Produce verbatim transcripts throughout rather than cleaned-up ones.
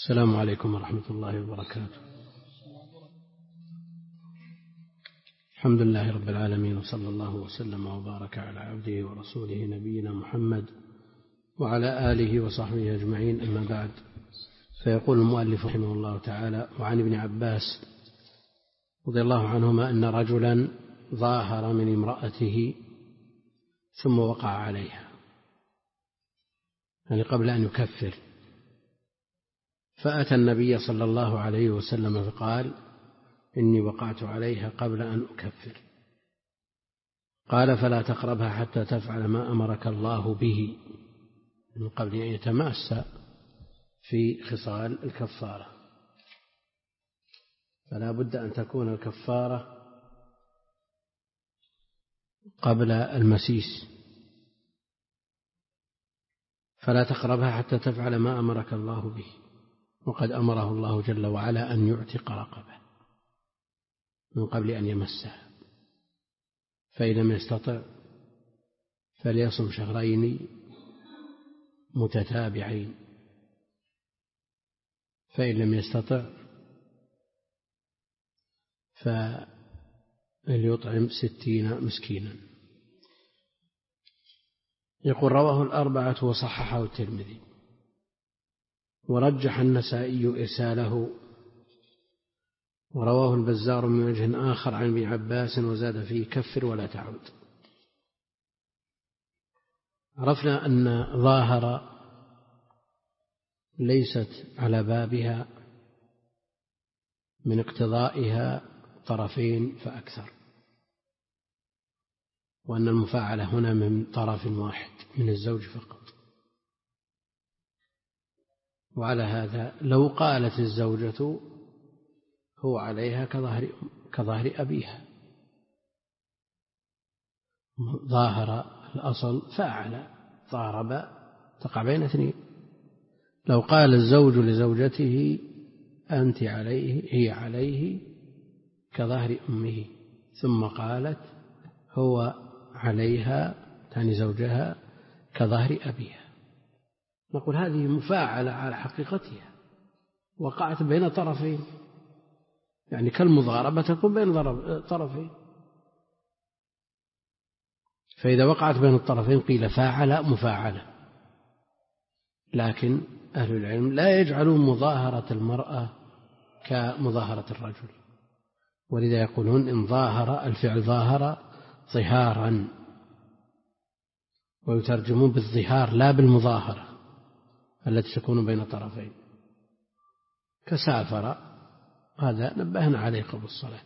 السلام عليكم ورحمة الله وبركاته. الحمد لله رب العالمين، وصلى الله وسلم وبارك على عبده ورسوله نبينا محمد وعلى آله وصحبه أجمعين، أما بعد. فيقول المؤلف رحمه الله تعالى: وعن ابن عباس رضي الله عنهما أن رجلا ظاهر من امرأته ثم وقع عليها، يعني قبل أن يكفر، فأتى النبي صلى الله عليه وسلم فقال: إني وقعت عليها قبل أن أكفر. قال: فلا تقربها حتى تفعل ما أمرك الله به، من قبل أن يتماس في خصال الكفارة. فلا بد أن تكون الكفارة قبل المسيس. فلا تقربها حتى تفعل ما أمرك الله به، وقد أمره الله جل وعلا أن يعتق رقبة من قبل أن يمسها. فإن لم يستطع فليصم شهرين متتابعين، فإن لم يستطع فليطعم ستين مسكينا. يقول: رواه الأربعة وصححه الترمذي، ورجح النسائي إرساله، ورواه البزار من وجه آخر عن ابن عباس وزاد فيه: كفر ولا تعود. عرفنا أن ظاهر ليست على بابها من اقتضائها طرفين فأكثر، وأن المفاعلة هنا من طرف واحد من الزوج فقط. وعلى هذا لو قالت الزوجة هو عليها كظهر, كظهر أبيها، ظاهر الأصل فاعل، ضارب، تقع بين اثنين. لو قال الزوج لزوجته أنت عليه، هي عليه كظهر أمه، ثم قالت هو عليها، تعني زوجها، كظهر أبيها، نقول هذه مفاعلة على حقيقتها، وقعت بين طرفين، يعني كالمضاربة تكون بين طرفين. فإذا وقعت بين الطرفين قيل فاعل مفاعلة. لكن أهل العلم لا يجعلون مظاهرة المرأة كمظاهرة الرجل، ولذا يقولون إن ظاهر، الفعل ظاهر ظهارا، ويترجمون بالظهار لا بالمظاهرة التي تكون بين طرفين، كسافر، هذا نبهنا عليه قبل الصلاة.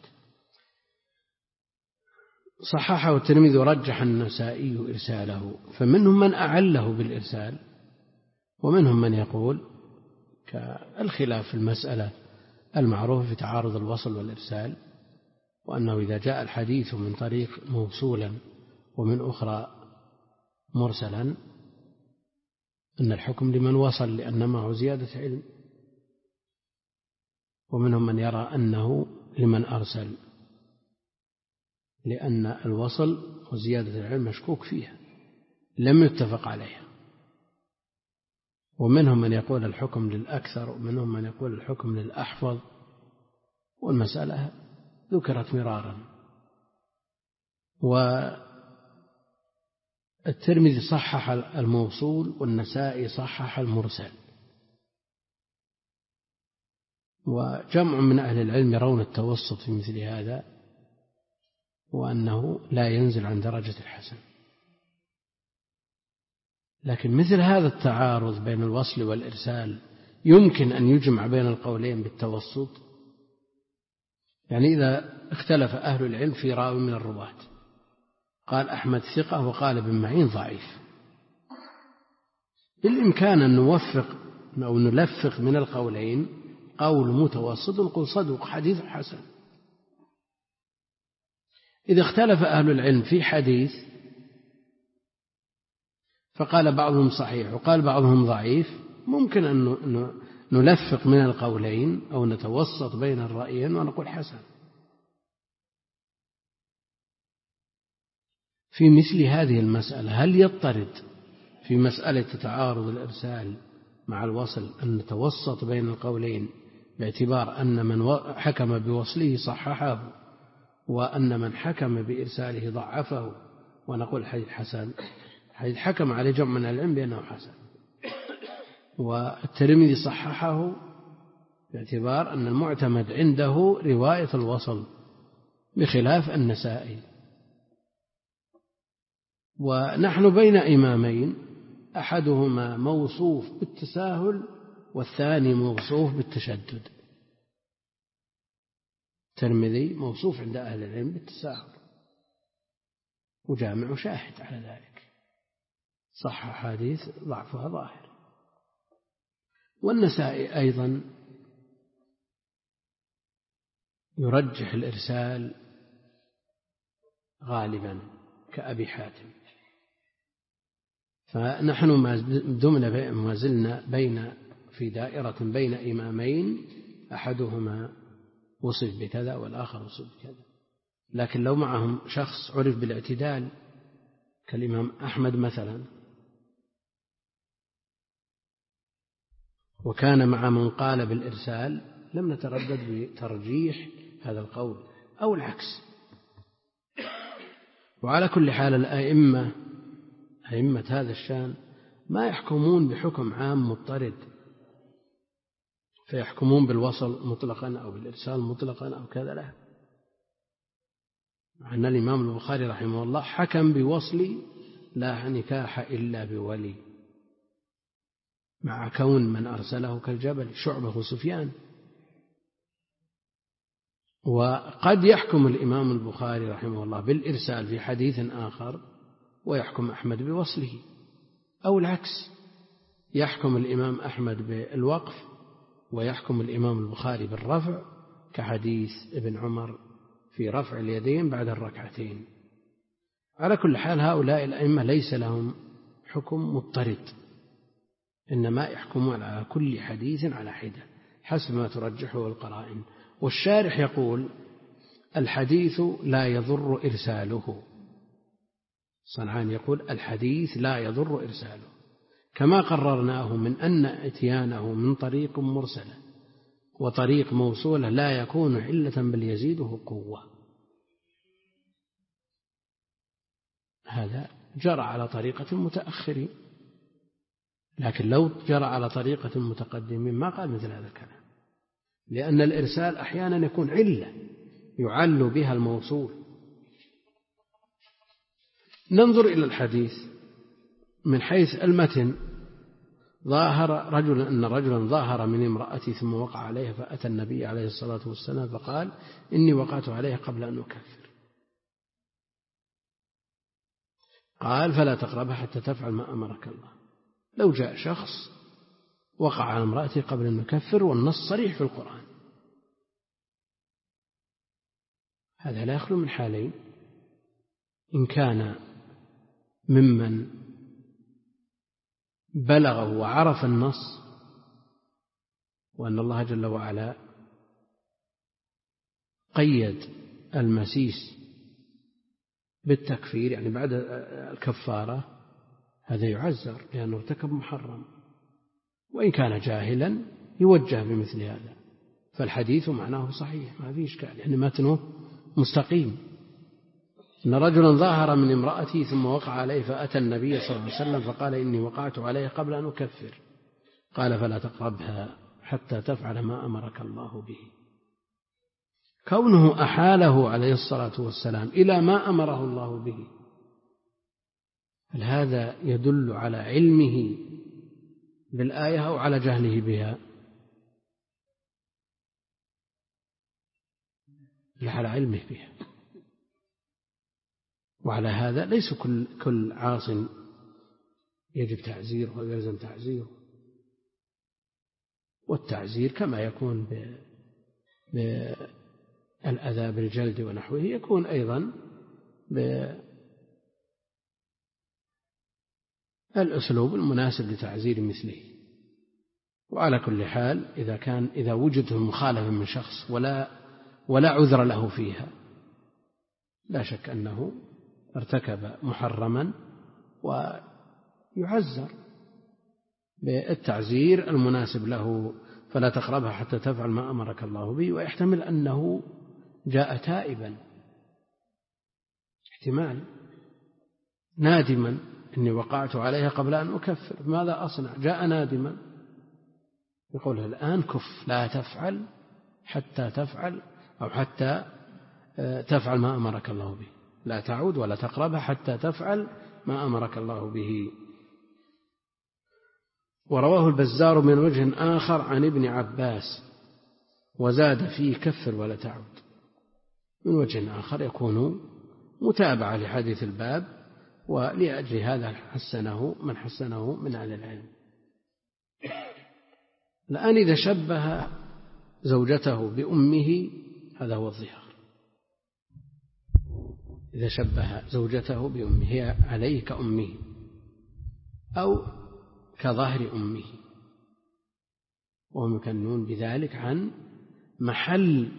صححه الترمذي ورجح النسائي إرساله، فمنهم من أعله بالإرسال، ومنهم من يقول كالخلاف في المسألة المعروف في تعارض الوصل والإرسال، وأنه إذا جاء الحديث من طريق موصولا ومن أخرى مرسلا أن الحكم لمن وصل لأن معه زيادة علم، ومنهم من يرى أنه لمن أرسل، لأن الوصل وزيادة العلم مشكوك فيها لم يتفق عليها. ومنهم من يقول الحكم للأكثر، ومنهم من يقول الحكم للأحفظ، والمسألة ذكرت مرارا. والترمذي صحح الموصول، والنسائي صحح المرسل، وجمع من أهل العلم يرون التوسط في مثل هذا، وأنه لا ينزل عن درجة الحسن. لكن مثل هذا التعارض بين الوصل والإرسال يمكن أن يجمع بين القولين بالتوسط. يعني إذا اختلف أهل العلم في راوي من الرواة، قال أحمد ثقة وقال ابن معين ضعيف، بالإمكان أن نوفق أو نلفق من القولين قول متوسط نقول صدوق حديث حسن. إذا اختلف أهل العلم في حديث فقال بعضهم صحيح وقال بعضهم ضعيف، ممكن أن نلفق من القولين أو نتوسط بين الرأيين ونقول حسن. في مثل هذه المسألة هل يضطرد في مسألة تعارض الإرسال مع الوصل أن نتوسط بين القولين باعتبار أن من حكم بوصله صححه وأن من حكم بإرساله ضعفه، ونقول حديث حسن، حديث حكم عليه جمع من العلم بأنه حسن، والترمذي صححه باعتبار أن المعتمد عنده رواية الوصل بخلاف النسائي. ونحن بين إمامين أحدهما موصوف بالتساهل والثاني موصوف بالتشدد. الترمذي موصوف عند أهل العلم بالتساهل وجامع شاهد على ذلك، صح حديث ضعفها ظاهر. والنسائي أيضا يرجح الإرسال غالبا كأبي حاتم. فنحن ما دمنا ما زلنا بين في دائرة بين إمامين أحدهما وصف بكذا والآخر وصف بكذا. لكن لو معهم شخص عرف بالاعتدال كالإمام أحمد مثلا، وكان مع من قال بالإرسال، لم نتردد بترجيح هذا القول أو العكس. وعلى كل حال الأئمة أئمة هذا الشان ما يحكمون بحكم عام مضطرد فيحكمون بالوصل مطلقا أو بالإرسال مطلقا أو كذا، لا. مع أن الإمام البخاري رحمه الله حكم بوصل لا نكاح إلا بولي، مع كون من أرسله كالجبل شعبة وسفيان. وقد يحكم الإمام البخاري رحمه الله بالإرسال في حديث آخر ويحكم أحمد بوصله، أو العكس، يحكم الإمام أحمد بالوقف ويحكم الإمام البخاري بالرفع كحديث ابن عمر في رفع اليدين بعد الركعتين. على كل حال هؤلاء الأئمة ليس لهم حكم مضطرد، إنما يحكمون على كل حديث على حدة حسب ما ترجحه القرائن. والشارح يقول الحديث لا يضر إرساله، صنعان يقول الحديث لا يضر إرساله، كما قررناه من أن اتيانه من طريق مرسلة وطريق موصولة لا يكون علة بل يزيده قوة. هذا جرى على طريقة المتأخرين، لكن لو جرى على طريقة المتقدمين ما قال مثل هذا الكلام، لأن الإرسال أحيانا يكون علة يعل بها الموصول. ننظر إلى الحديث من حيث المتن. ظاهر رجل أن رجلا ظاهر من امرأتي ثم وقع عليها فأتى النبي عليه الصلاة والسلام فقال إني وقعت عليها قبل أن أكفر. قال فلا تقربها حتى تفعل ما أمرك الله. لو جاء شخص وقع على امرأته قبل أن يكفر والنص صريح في القرآن، هذا لا يخلو من حالين: إن كان ممن بلغه وعرف النص وأن الله جل وعلا قيد المسيس بالتكفير يعني بعد الكفارة، هذا يعزر لأنه ارتكب محرم. وإن كان جاهلا يوجه بمثل هذا، فالحديث معناه صحيح ما فيه إشكال، يعني متنه مستقيم. إن رجلا ظاهر من امرأتي ثم وقع عليه فأتى النبي صلى الله عليه وسلم فقال إني وقعت عليه قبل أن أكفر. قال فلا تقربها حتى تفعل ما أمرك الله به. كونه أحاله عليه الصلاة والسلام إلى ما أمره الله به، هل هذا يدل على علمه بالآية أو على جهله بها؟ على علمه بها. وعلى هذا ليس كل كل عاص يجب تعزيره ويلزم تعزيره، والتعزير كما يكون بالأذى بالجلد ونحوه يكون أيضا بالأسلوب المناسب لتعزير مثله. وعلى كل حال إذا كان إذا وجد مخالفة من شخص ولا ولا عذر له فيها، لا شك أنه ارتكب محرما ويعزر. بالتعزير المناسب له، فلا تقربها حتى تفعل ما أمرك الله به. ويحتمل أنه جاء تائبا، احتمال نادما إني وقعت عليها قبل أن أكفر، ماذا أصنع؟ جاء نادما، يقول الآن كف، لا تفعل حتى تفعل أو حتى تفعل ما أمرك الله به، لا تعود ولا تقربها حتى تفعل ما أمرك الله به. ورواه البزار من وجه آخر عن ابن عباس وزاد فيه كفر ولا تعود، من وجه آخر يكون متابعة لحديث الباب، ولأجل هذا حسنه من حسنه من أهل العلم. الآن إذا شبه زوجته بأمه هذا هو الظهار، إذا شبه زوجته بأمه هي عليه كأمه أو كظهر أمه، وهم يكنون بذلك عن محل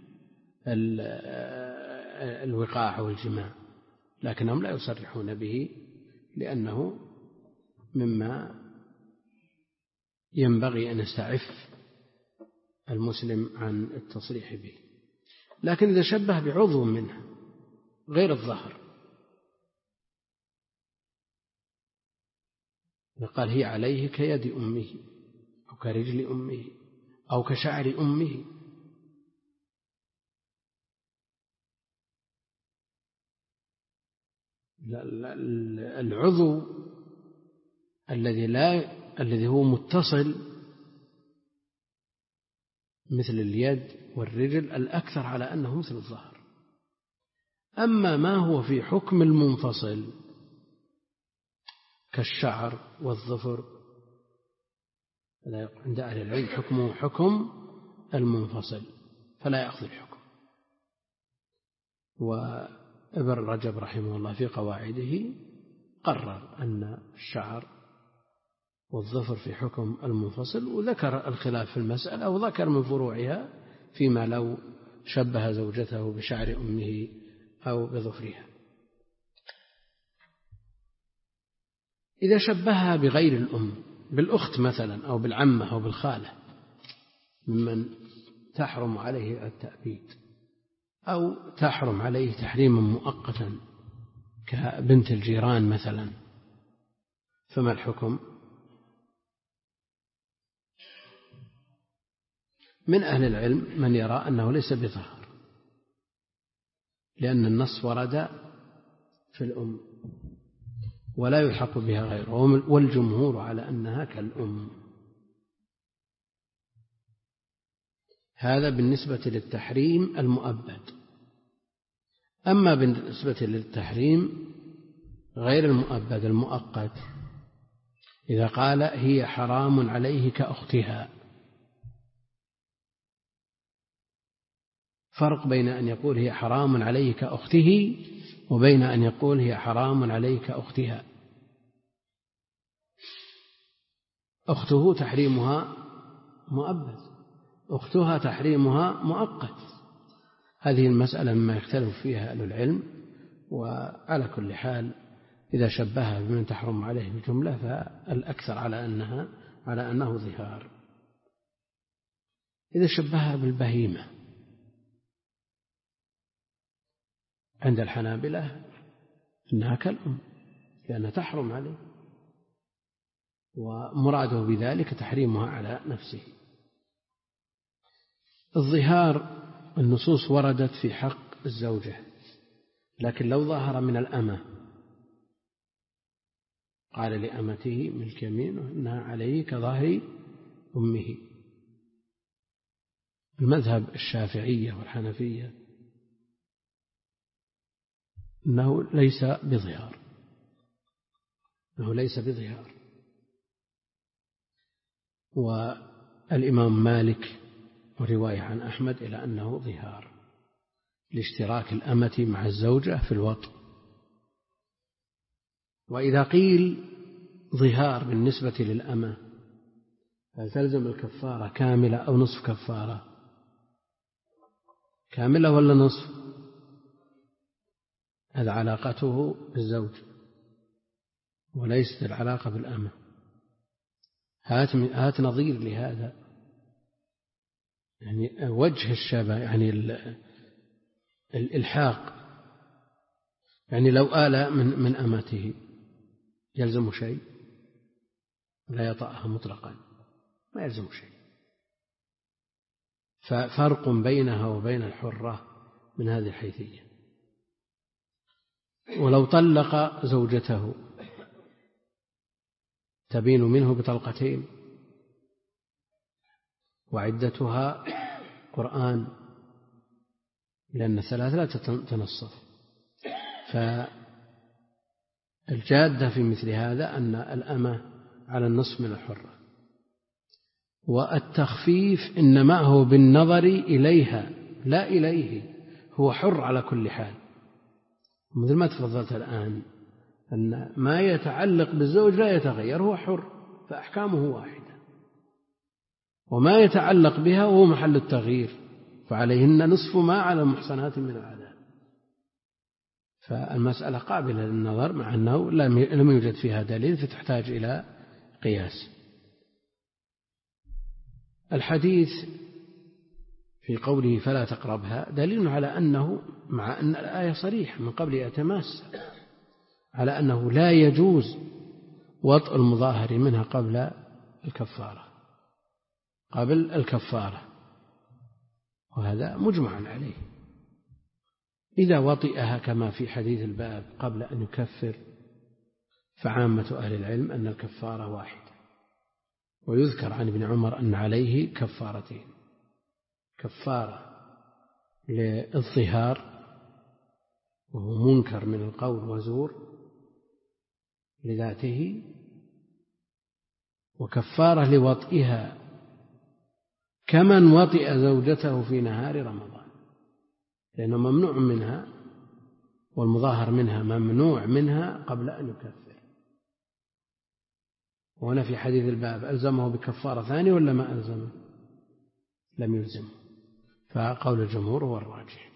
الوقاع والجماع، لكنهم لا يصرحون به لأنه مما ينبغي أن يستعف المسلم عن التصريح به. لكن إذا شبه بعضو منه غير الظهر، قال هي عليه كيد أمه أو كرجل أمه أو كشعر أمه، العضو الذي لا الذي هو متصل مثل اليد والرجل الأكثر على أنه مثل الظهر. أما ما هو في حكم المنفصل كالشعر والظفر عند أهل العلم حكمه حكم المنفصل فلا يأخذ الحكم. وابن رجب رحمه الله في قواعده قرر أن الشعر والظفر في حكم المنفصل، وذكر الخلاف في المسألة وذكر من فروعها فيما لو شبه زوجته بشعر أمه أو بظفرها. إذا شبهها بغير الأم بالأخت مثلا أو بالعمة أو بالخالة ممن تحرم عليه التأبيد أو تحرم عليه تحريما مؤقتا كبنت الجيران مثلا، فما الحكم؟ من أهل العلم من يرى أنه ليس بظهر، لأن النص ورد في الأم ولا يلحق بها غيره، والجمهور على أنها كالأم. هذا بالنسبة للتحريم المؤبد. أما بالنسبة للتحريم غير المؤبد المؤقت، إذا قال هي حرام عليه كأختها، فرق بين أن يقول هي حرام عليه كأخته وبين أن يقول هي حرام عليه كأختها. أخته تحريمها مؤبد، أختها تحريمها مؤقت. هذه المسألة مما يختلف فيها أهل العلم. وعلى كل حال إذا شبهها بمن تحرم عليه بجملة فالأكثر على أنها على أنه ظهار. إذا شبهها بالبهيمة عند الحنابلة إنها كالأم لأنها تحرم عليه، ومراده بذلك تحريمها على نفسه. الظهار النصوص وردت في حق الزوجة، لكن لو ظهر من الأمة قال لأمته ملك يمينه إنها عليه كظهر أمه. المذهب الشافعية والحنفية أنه ليس بظهار، أنه ليس بظهار. والإمام مالك ورواية عن أحمد إلى أنه ظهار لاشتراك الأمة مع الزوجة في الوطء. وإذا قيل ظهار بالنسبة للأمة فتلزم الكفارة كاملة أو نصف كفارة؟ كاملة ولا نصف؟ هذا علاقته بالزوج وليست العلاقة بالأمة. هات, هات نظير لهذا، يعني وجه الشبه، يعني الإلحاق، يعني لو آل من, من أمته يلزم شيء؟ لا يطأها مطلقا، ما يلزم شيء. ففرق بينها وبين الحرة من هذه الحيثية. ولو طلق زوجته تبين منه بطلقتين وعدتها قرآن، لأن الثلاث لا تتنصف. فالجادة في مثل هذا أن الأمة على النصف من الحرة، والتخفيف إنما هو بالنظر إليها لا إليه، هو حر على كل حال. مثل ما تفضلت الآن أن ما يتعلق بالزوج لا يتغير، هو حر فأحكامه واحدة، وما يتعلق بها هو محل التغيير، فعليهن نصف ما على المحصنات من العذاب. فالمسألة قابلة للنظر، مع أنه لم يوجد فيها دليل فتحتاج إلى قياس. الحديث في قوله فلا تقربها دليل على أنه، مع أن الآية صريحة من قبل يتماس، على أنه لا يجوز وطء المظاهر منها قبل الكفارة قبل الكفارة وهذا مجمع عليه. إذا وطئها كما في حديث الباب قبل أن يكفر فعامة أهل العلم أن الكفارة واحدة. ويذكر عن ابن عمر أن عليه كفارتين: كفارة للظهار وهو منكر من القول وزور لذاته، وكفارة لوطئها كمن وطئ زوجته في نهار رمضان، لأنه ممنوع منها، والمظاهر منها ممنوع منها قبل أن يكفر. وهنا في حديث الباب ألزمه بكفارة ثانية ولا ما ألزمه؟ لم يلزمه، فقول الجمهور هو الراجح.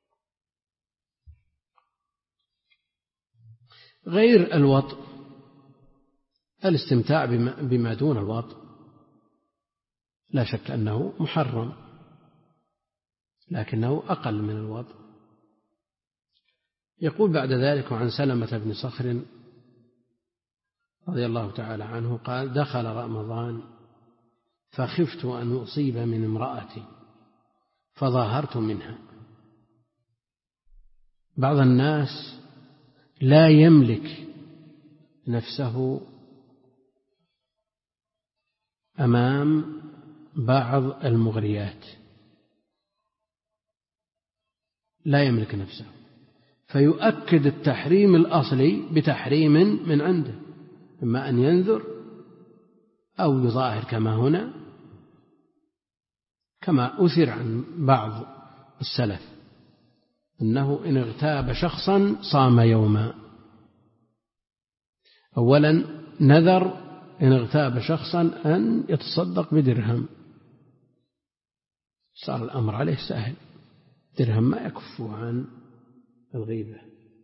غير الوطء، الاستمتاع بما دون الوطء لا شك أنه محرم، لكنه أقل من الوطء. يقول بعد ذلك: وعن سلمة بن صخر رضي الله تعالى عنه قال: دخل رمضان فخفت أن أصيب من امرأتي فظاهرت منها. بعض الناس لا يملك نفسه أمام بعض المغريات، لا يملك نفسه، فيؤكد التحريم الأصلي بتحريم من عنده، إما أن ينذر أو يظاهر كما هنا، كما أثر عن بعض السلف أنه إن اغتاب شخصا صام يوما. أولا نذر إن اغتاب شخصا أن يتصدق بدرهم، صار الأمر عليه سهل، درهم ما يكفه عن الغيبة.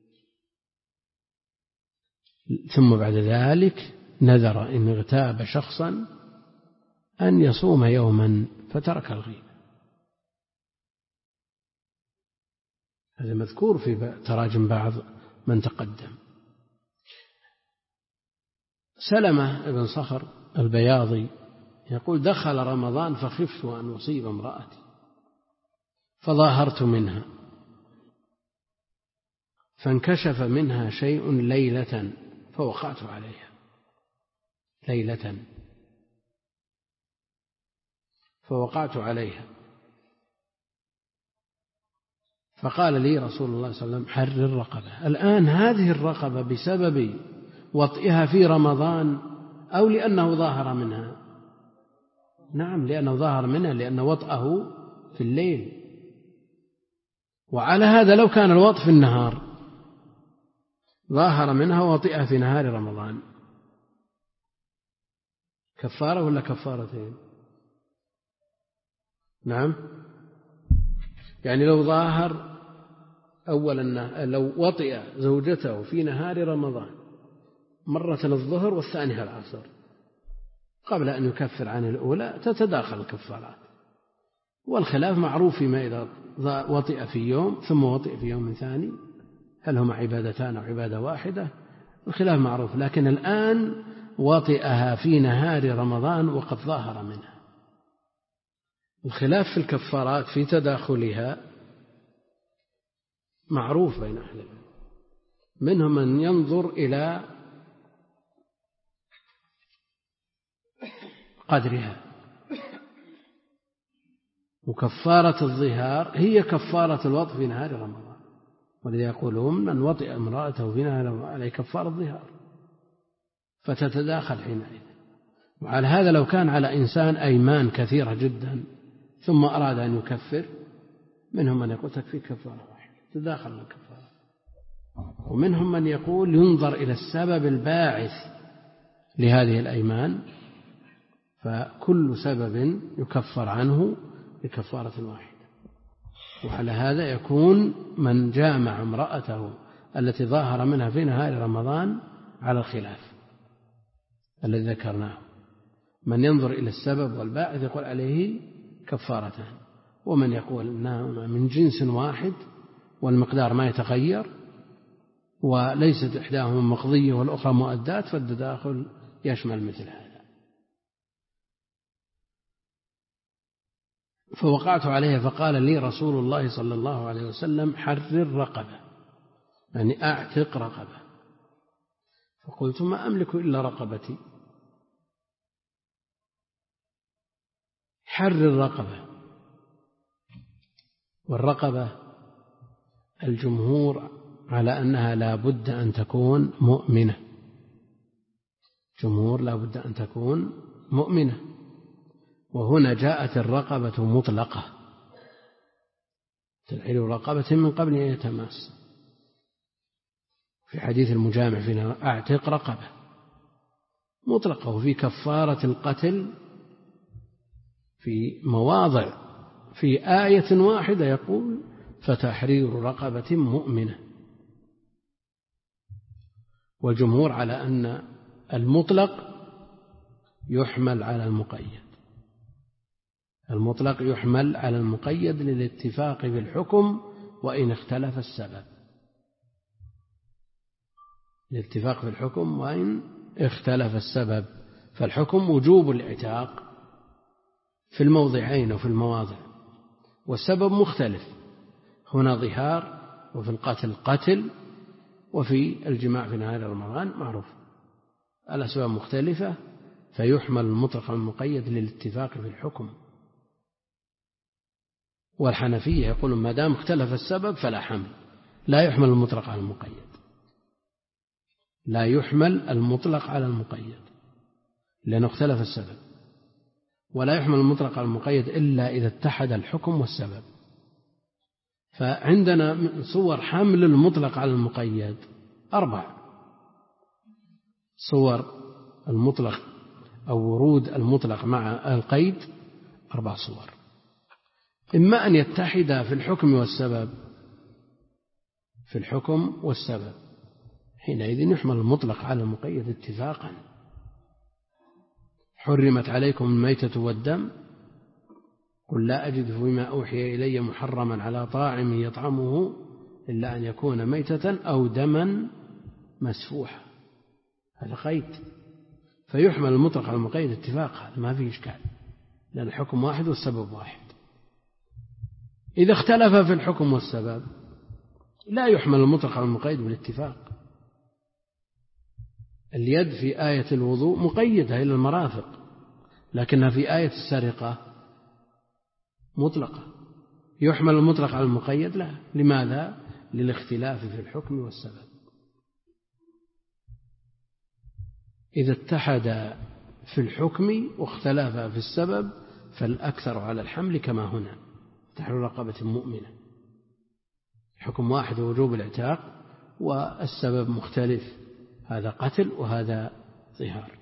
ثم بعد ذلك نذر إن اغتاب شخصا أن يصوم يوما فترك الغيبة. هذا مذكور في تراجم بعض من تقدم. سلمة بن صخر البياضي يقول: دخل رمضان فخفت أن أصيب امرأتي فظاهرت منها فانكشف منها شيء ليلة فوقعت عليها. ليلة فوقعت عليها فقال لي رسول الله صلى الله عليه وسلم: حرر الرقبة. الآن هذه الرقبة بسبب وطئها في رمضان أو لأنه ظاهر منها؟ نعم، لأنه ظاهر منها، لأن وطئه في الليل. وعلى هذا لو كان الوطء في النهار ظاهر منها وطئها في نهار رمضان، كفارة ولا كفارتين؟ نعم، يعني لو ظاهر أولا، لو وطئ زوجته في نهار رمضان مرة الظهر والثانية العصر، قبل أن يكفر عن الأولى تتداخل الكفارات. والخلاف معروف فيما إذا وطئ في يوم ثم وطئ في يوم ثاني هل هما عبادتان أو عبادة واحدة، الخلاف معروف. لكن الآن وطئها في نهار رمضان وقد ظاهر منها. الخلاف في الكفارات في تداخلها معروف بين أهل العلم، منهم من ينظر إلى قدرها، وكفارة الظهار هي كفارة الوطء في نهار رمضان، ولذا يقولون من وطئ امرأته في نهار رمضان عليه كفارة الظهار، فتتداخل حينئذ. وعلى هذا لو كان على إنسان أيمان كثيرة جدا ثم أراد أن يكفر، منهم من يقول تكفي كفارة واحدة تداخل الكفارة، ومنهم من يقول ينظر إلى السبب الباعث لهذه الأيمان، فكل سبب يكفر عنه بكفارة واحدة. وعلى هذا يكون من جامع امرأته التي ظاهر منها في نهار رمضان على الخلاف الذي ذكرناه، من ينظر إلى السبب والباعث يقول عليه كفارتان، ومن يقول أنها من جنس واحد والمقدار ما يتغير وليست إحداهما مقضية والأخرى مؤداة، فالتداخل يشمل مثل هذا. فوقعت عليها فقال لي رسول الله صلى الله عليه وسلم حرر رقبة، يعني أعتق رقبة. فقلت ما أملك إلا رقبتي. حرر رقبة، والرقبة الجمهور على أنها لا بد أن تكون مؤمنة، جمهور لا بد أن تكون مؤمنة. وهنا جاءت الرقبة مطلقة، تحرير رقبة من قبل أن يتماس، في حديث المجامع فينا أعتق رقبة مطلقة. وفي كفارة القتل في مواضع في آية واحدة يقول فتحرير رقبة مؤمنة. والجمهور على أن المطلق يحمل على المقيد، المطلق يحمل على المقيد للاتفاق بالحكم وإن اختلف السبب، الاتفاق في الحكم وإن اختلف السبب. فالحكم وجوب العتاق في الموضعين وفي المواضع، والسبب مختلف، هنا ظهار وفي القتل قتل وفي الجماع في نهار رمضان معروف، الأسباب مختلفة، فيحمل المطلق على المقيد للاتفاق في الحكم. والحنفية يقولون ما دام اختلف السبب فلا حمل، لا يحمل المطلق على المقيد، لا يحمل المطلق على المقيد لأنه اختلف السبب، ولا يحمل المطلق على المقيد إلا إذا اتحد الحكم والسبب. فعندنا من صور حمل المطلق على المقيد أربع صور، المطلق أو ورود المطلق مع القيد أربع صور، إما أن يتحد في الحكم والسبب، في الحكم والسبب حينئذ يحمل المطلق على المقيد اتفاقا. حرمت عليكم الميتة والدم، قل لا أجد فيما أوحي إلي محرما على طاعم يطعمه إلا أن يكون ميتة أو دما مسفوحا، هذا قيد، فيحمل المطلق على المقيد اتفاقا، ما فيه إشكال لأن الحكم واحد والسبب واحد. إذا اختلف في الحكم والسبب لا يحمل المطلق على المقيد بالاتفاق. اليد في آية الوضوء مقيدة إلى المرافق، لكنها في آية السرقة مطلقة، يحمل المطلق على المقيد لا. لماذا؟ للاختلاف في الحكم والسبب. إذا اتحد في الحكم واختلف في السبب فالأكثر على الحمل كما هنا تحرير رقبة مؤمنة، حكم واحد وجوب العتاق والسبب مختلف، هذا قتل وهذا ظهار.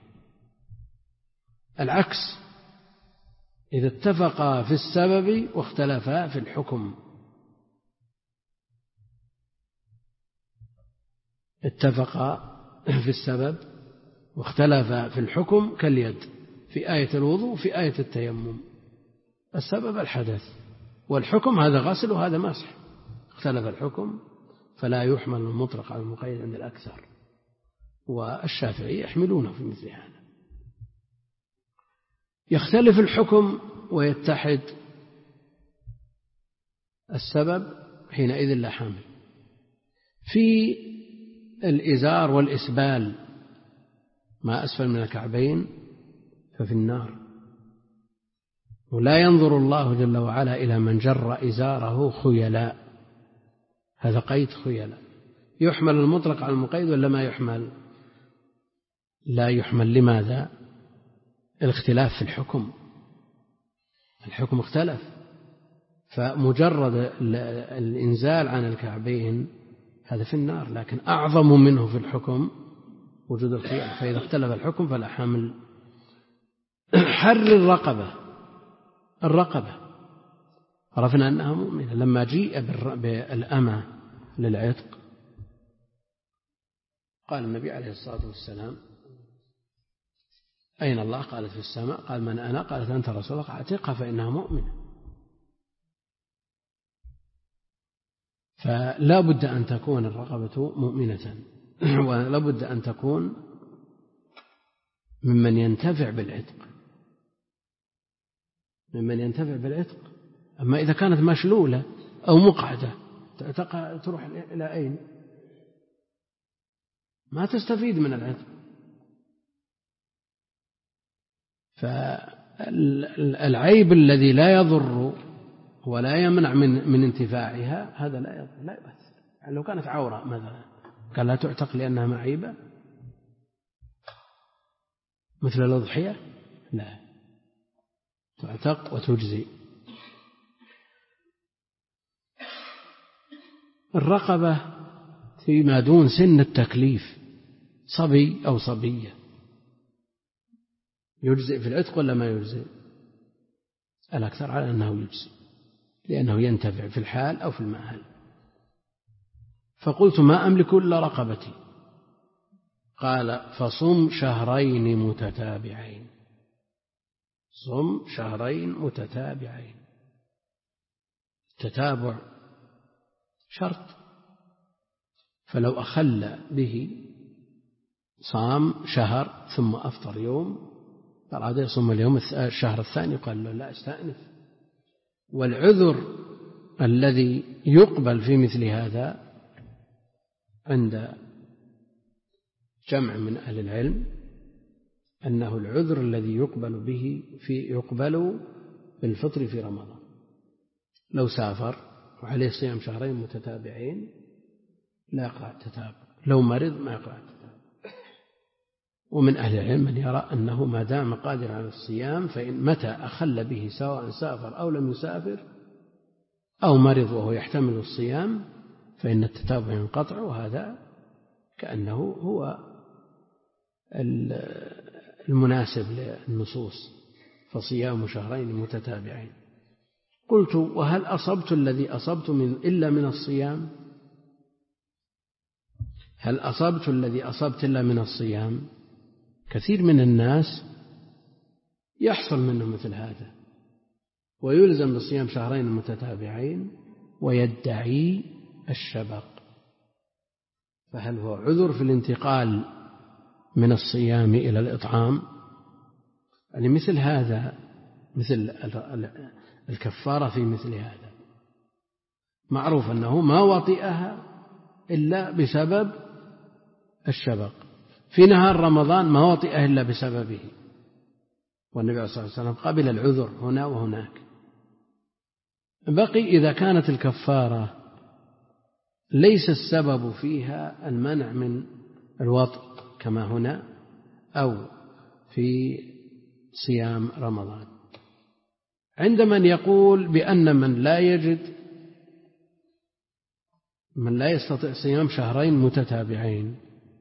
العكس إذا اتفقا في السبب واختلفا في الحكم، اتفقا في السبب واختلفا في الحكم كاليد في آية الوضوء وفي آية التيمم. السبب الحدث، والحكم هذا غسل وهذا مسح. اختلف الحكم فلا يحمل المطلق على المقيد عند الأكثر، والشافعي يحملونه في مثل هذا. يختلف الحكم ويتحد السبب، حينئذ لا حامل. في الإزار والإسبال ما أسفل من الكعبين ففي النار، ولا ينظر الله جل وعلا إلى من جر إزاره خيلاء. هذا قيد خيلاء. يحمل المطلق على المقيد ولا ما يحمل؟ لا يحمل. لماذا؟ الاختلاف في الحكم، الحكم اختلف، فمجرد الإنزال عن الكعبين هذا في النار، لكن أعظم منه في الحكم وجود الخيار. فإذا اختلف الحكم فلا حمل. حر الرقبة، الرقبة عرفنا أنها مؤمنة. لما جيء بالأمة للعتق قال النبي عليه الصلاة والسلام: أين الله؟ قالت: في السماء. قال: من أنا؟ قالت: أنت رسول الله. اعتقها فإنها مؤمنة. فلا بد أن تكون الرقبة مؤمنة، ولا بد أن تكون ممن ينتفع بالعتق، ممن ينتفع بالعتق. أما إذا كانت مشلولة أو مقعدة تروح إلى أين؟ ما تستفيد من العتق. فالعيب الذي لا يضر ولا يمنع من من انتفاعها هذا لا يضر، لا يؤثر. يعني لو كانت عورة مثلا قال لا تعتق لأنها معيبة مثل الأضحية، لا، تعتق وتجزي. الرقبة فيما دون سن التكليف، صبي أو صبية، يجزئ في العتق ولا ما يجزئ؟ الأكثر على أنه يجزئ، لأنه ينتفع في الحال أو في المآل. فقلت: ما أملك إلا رقبتي. قال: فصم شهرين متتابعين. صم شهرين متتابعين. التتابع شرط، فلو أخل به صام شهر ثم أفطر يوم أراد يصوم اليوم الشهر الثاني قال له: لا، استأنف. والعذر الذي يقبل في مثل هذا عند جمع من أهل العلم أنه العذر الذي يقبل به في يقبل بالفطر في رمضان. لو سافر وعليه صيام شهرين متتابعين لا يقرأ التتابع، لو مرض ما يقرأ التتابع. ومن أهل العلم من يرى أنه ما دام قادر على الصيام فإن متى أخل به سواء سافر أو لم يسافر أو مرض وهو يحتمل الصيام فإن التتابع ينقطع، وهذا كأنه هو المناسب للنصوص، فصيام شهرين متتابعين. قلت: وهل أصبت الذي أصبت من إلا من الصيام؟ هل أصبت الذي أصبت إلا من الصيام؟ كثير من الناس يحصل منه مثل هذا ويلزم بصيام شهرين متتابعين ويدعي الشبق، فهل هو عذر في الانتقال من الصيام إلى الإطعام؟ يعني مثل هذا، مثل الكفارة في مثل هذا معروف أنه ما وطئها إلا بسبب الشبق. في نهار رمضان ما وطئه إلا بسببه، والنبي صلى الله عليه وسلم قبل العذر هنا وهناك. بقي إذا كانت الكفارة ليس السبب فيها المنع من الوطء كما هنا أو في صيام رمضان، عند من يقول بأن من لا يجد من لا يستطيع صيام شهرين متتابعين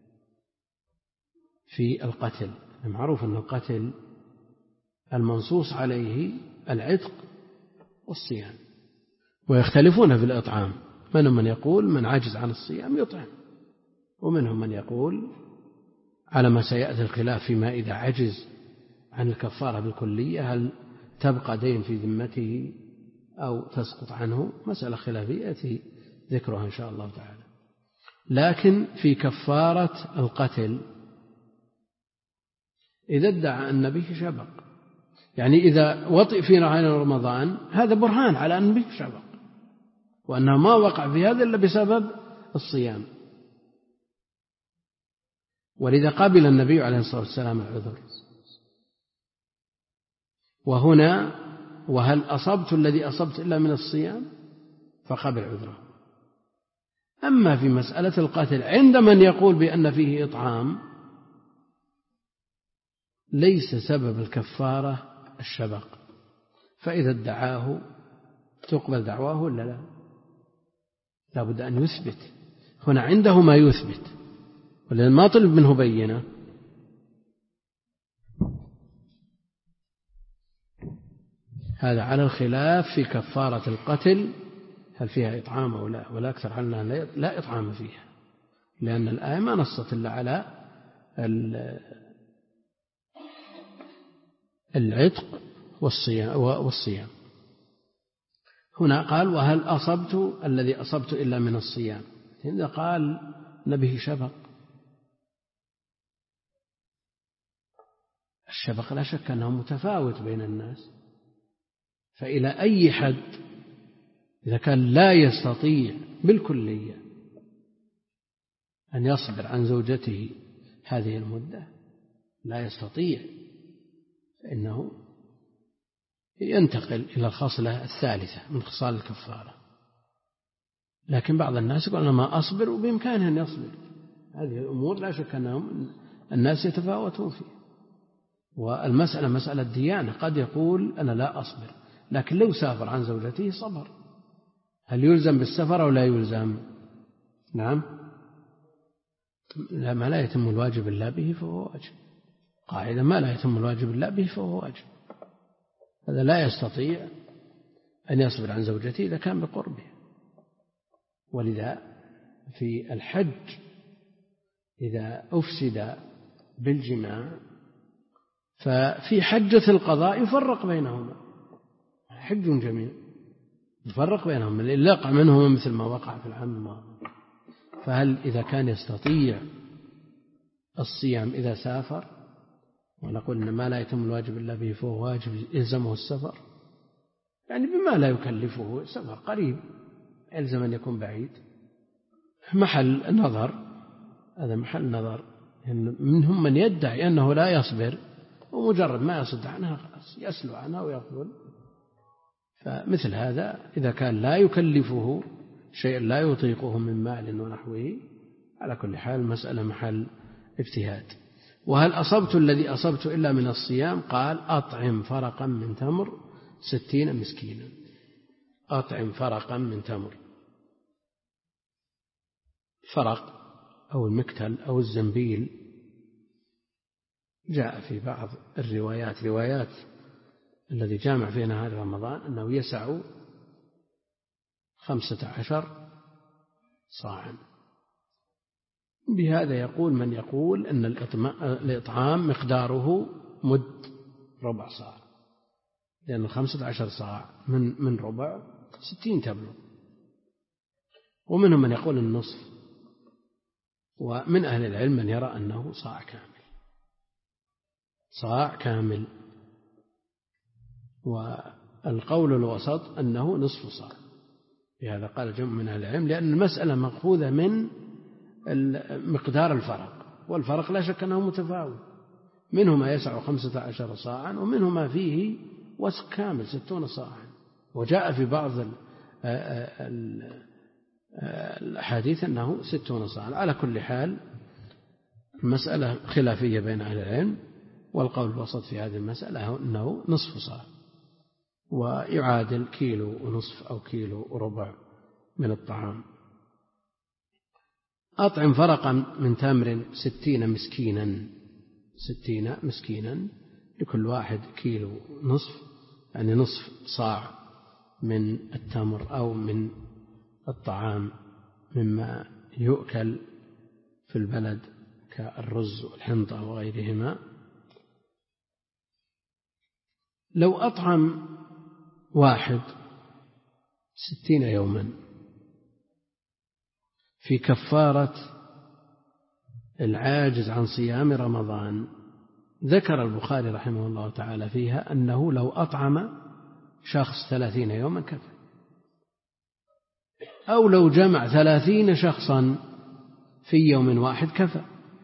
في القتل. معروف أن القتل المنصوص عليه العتق والصيام، ويختلفون في الإطعام. منهم من يقول من عجز عن الصيام يطعم، ومنهم من يقول على ما سيأتي الخلاف فيما إذا عجز عن الكفارة بالكلية، هل تبقى دين في ذمته أو تسقط عنه؟ مسألة خلافية يأتي ذكرها إن شاء الله تعالى. لكن في كفارة القتل إذا ادعى أن به شبق، يعني إذا وطئ في نهار رمضان هذا برهان على أن به شبق وأنه ما وقع في هذا إلا بسبب الصيام، ولذا قبل النبي عليه الصلاة والسلام العذر. وهنا وهل أصبت الذي أصبت إلا من الصيام فقبل عذره. أما في مسألة القتل عند من يقول بأن فيه إطعام ليس سبب الكفارة الشبق، فإذا ادعاه تقبل دعواه ولا لا؟ لا بد أن يثبت. هنا عنده ما يثبت ولأن ما طلب منه بينة. هذا على الخلاف في كفارة القتل هل فيها إطعام أو لا، ولا أكثر عنها لا إطعام فيها، لأن الآية ما نصت إلا على العتق والصيام. هنا قال وهل أصبت الذي أصبت إلا من الصيام، هنا قال نبه شبق. الشبق لا شك أنه متفاوت بين الناس، فإلى أي حد إذا كان لا يستطيع بالكلية أن يصبر عن زوجته هذه المدة، لا يستطيع، فإنه ينتقل إلى الخصلة الثالثة من خصال الكفارة. لكن بعض الناس يقول أنا ما أصبر وبإمكانه أن يصبر. هذه الأمور لا شك أنهم الناس يتفاوتون فيها، والمسألة مسألة ديانة. قد يقول أنا لا أصبر، لكن لو سافر عن زوجته صبر. هل يلزم بالسفر أو لا يلزم؟ نعم، لا، ما لا يتم الواجب إلا به فهو واجب. قاعدة ما لا يتم الواجب إلا به فهو واجب. هذا لا يستطيع أن يصبر عن زوجته إذا كان بقربه. ولذا في الحج إذا أفسد بالجماع ففي حجة القضاء يفرق بينهما، حج جميل يفرق بينهم، اللي يقع منهما مثل ما وقع في العام الماضي. فهل إذا كان يستطيع الصيام إذا سافر، ونقول إن ما لا يتم الواجب إلا به فهو واجب يلزمه السفر، يعني بما لا يكلفه سفر قريب يلزم أن يكون بعيد، محل نظر، هذا محل نظر. يعني منهم من يدعي أنه لا يصبر ومجرد ما يصد عنها خلاص يسلو عنها ويقبل. فمثل هذا إذا كان لا يكلفه شيء لا يطيقه من مال ونحوه، على كل حال مسألة محل اجتهاد. وهل أصبت الذي أصبت إلا من الصيام؟ قال أطعم فرقا من تمر ستين مسكينا. أطعم فرقا من تمر، فرق أو المكتل أو الزنبيل جاء في بعض الروايات روايات الذي جامع في نهار رمضان أنه يسع خمسة عشر صاعا. بهذا يقول من يقول أن الإطعام مقداره مد ربع صاع، لأن خمسة عشر صاع من من ربع ستين تبلغ. ومنهم من يقول النصف، ومن أهل العلم من يرى أنه صاع كامل، صاع كامل. والقول الوسط أنه نصف صاع، بهذا قال جمع من أهل العلم، لأن المسألة مأخوذة من مقدار الفرق، والفرق لا شك أنه متفاوت، منه ما يسع خمسة عشر صاعا ومنه ما فيه وسق كامل ستون صاعا. وجاء في بعض الأحاديث أنه ستون صاعا. على كل حال المسألة خلافية بين أهل العلم، والقول الوسط في هذه المسألة أنه نصف صاع، ويعادل كيلو ونصف أو كيلو وربع من الطعام. أطعم فرقا من تمر ستين مسكينا، ستين مسكينا لكل واحد كيلو نصف، يعني نصف صاع من التمر أو من الطعام مما يؤكل في البلد كالرز والحنطة وغيرهما. لو أطعم واحد ستين يوما في كفارة العاجز عن صيام رمضان، ذكر البخاري رحمه الله تعالى فيها أنه لو أطعم شخص ثلاثين يوما كفى، أو لو جمع ثلاثين شخصا في يوم واحد كفى.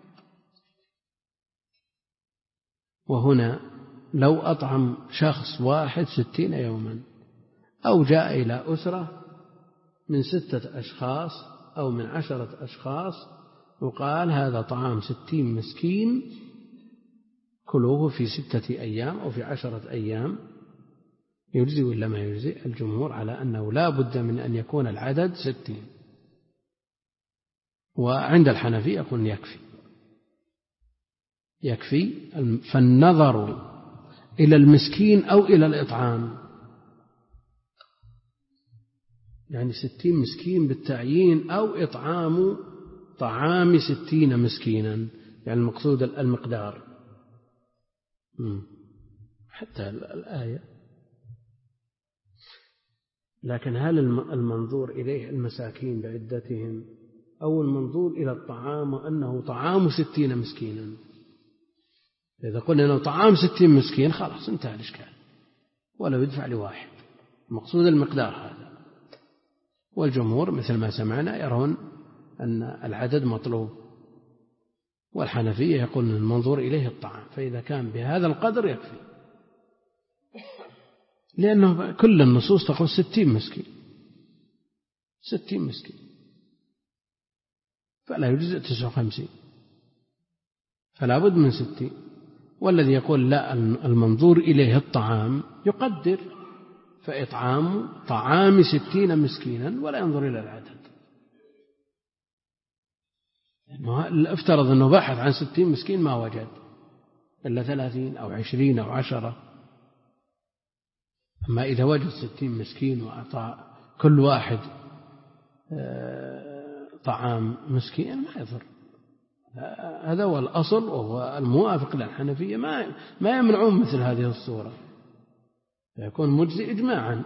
وهنا لو أطعم شخص واحد ستين يوما، أو جاء إلى أسرة من ستة أشخاص أو من عشرة أشخاص وقال هذا طعام ستين مسكين كلوه في ستة أيام أو في عشرة أيام، يجزي ولا ما يجزي؟ الجمهور على أنه لا بد من أن يكون العدد ستين، وعند الحنفية يقول يكفي يكفي فالنظر إلى المسكين أو إلى الإطعام، يعني ستين مسكين بالتعيين أو إطعام طعام ستين مسكينا، يعني المقصود المقدار. حتى الآية. لكن هل المنظور إليه المساكين بعدتهم أو المنظور إلى الطعام وأنه طعام ستين مسكينا؟ إذا قلنا أنه طعام ستين مسكين خلاص انتهى الإشكال، ولا يدفع لواحد، المقصود المقدار هذا. والجمهور مثل ما سمعنا يرون أن العدد مطلوب، والحنفية يقول أن المنظور إليه الطعام، فإذا كان بهذا القدر يكفي، لأنه كل النصوص تقول ستين مسكين ستين مسكين، فلا يجزئ تسعة وخمسين، فلا بد من ستين. والذي يقول لا المنظور إليه الطعام يقدر، فإطعام طعام ستين مسكينا ولا ينظر إلى العدد. يعني افترض أنه بحث عن ستين مسكين ما وجد إلا ثلاثين أو عشرين أو عشرة، أما إذا وجد ستين مسكين وأعطى كل واحد طعام مسكين ما يضر. هذا هو الأصل وهو الموافق للحنفية، ما ما يمنعون مثل هذه الصورة، يكون مجزي إجماعا.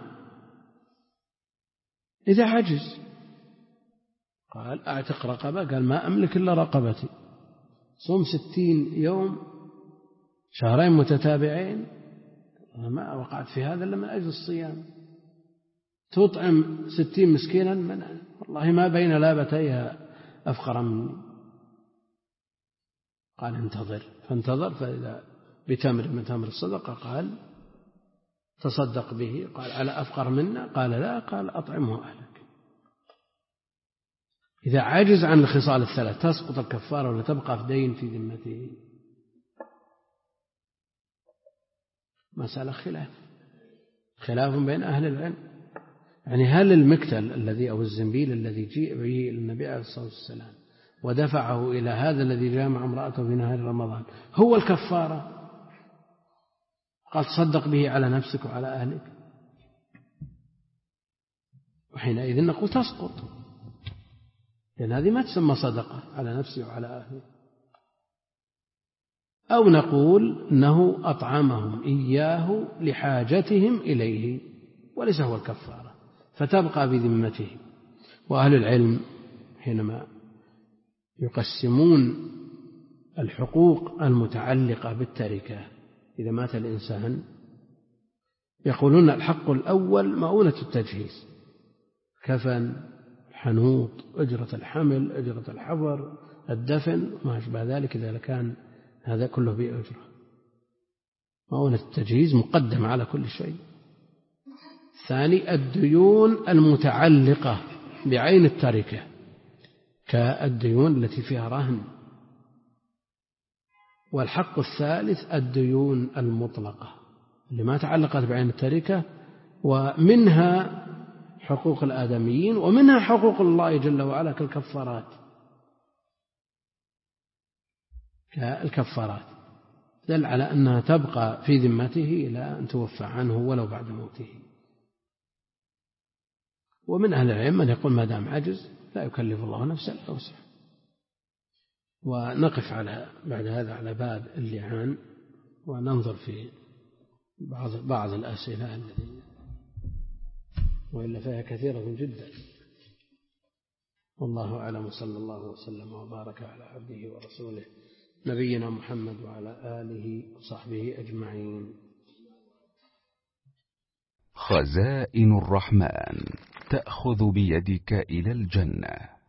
إذا عجز قال أعتق رقبة، قال ما أملك إلا رقبتي، صوم ستين يوم شهرين متتابعين، ما وقعت في هذا إلا من أجل الصيام. تطعم ستين مسكينا من والله ما بين لابتيها أفقر مني، قال انتظر، فانتظر، فإذا بتمر من تمر الصدقة قال تصدق به، قال على أفقر منا، قال لا، قال أطعمه أهلك. إذا عجز عن الخصال الثلاث تسقط الكفارة ولا تبقى في دين في ذمته؟ مسألة خلاف خلاف بين أهل العلم. يعني هل المكتل الذي أو الزنبيل الذي جيء به إلى النبي عليه الصلاة والسلام ودفعه إلى هذا الذي جامع امرأته في نهار رمضان هو الكفارة؟ قال تصدق به على نفسك وعلى أهلك، وحينئذ نقول تسقط، لأن هذه ما تسمى صدقة على نفسه وعلى أهله. أو نقول أنه أطعمهم إياه لحاجتهم إليه وليس هو الكفارة، فتبقى بذمته. وأهل العلم حينما يقسمون الحقوق المتعلقة بالتركة إذا مات الإنسان يقولون الحق الأول مؤونة التجهيز، كفن، حنوط، أجرة الحمل، أجرة الحفر، الدفن وما أشبه ذلك، إذا كان هذا كله بأجرة. مؤونة التجهيز مقدم على كل شيء. ثاني الديون المتعلقة بعين التركة كالديون التي فيها رهن. والحق الثالث الديون المطلقة اللي ما تعلقت بعين التركة، ومنها حقوق الآدميين ومنها حقوق الله جل وعلا كالكفارات كالكفارات دل على أنها تبقى في ذمته إلى أن توفى عنه ولو بعد موته. ومن أهل العلم من يقول ما دام عجز لا يكلف الله نفسا إلا وسعها. ونقف على بعد هذا على باب اللعان وننظر في بعض بعض الأسئلة التي وإلا فيها كثيرة جدا. والله أعلم، صلى الله وسلم وبارك على عبده ورسوله نبينا محمد وعلى آله وصحبه أجمعين. خزائن الرحمن تأخذ بيدك إلى الجنة.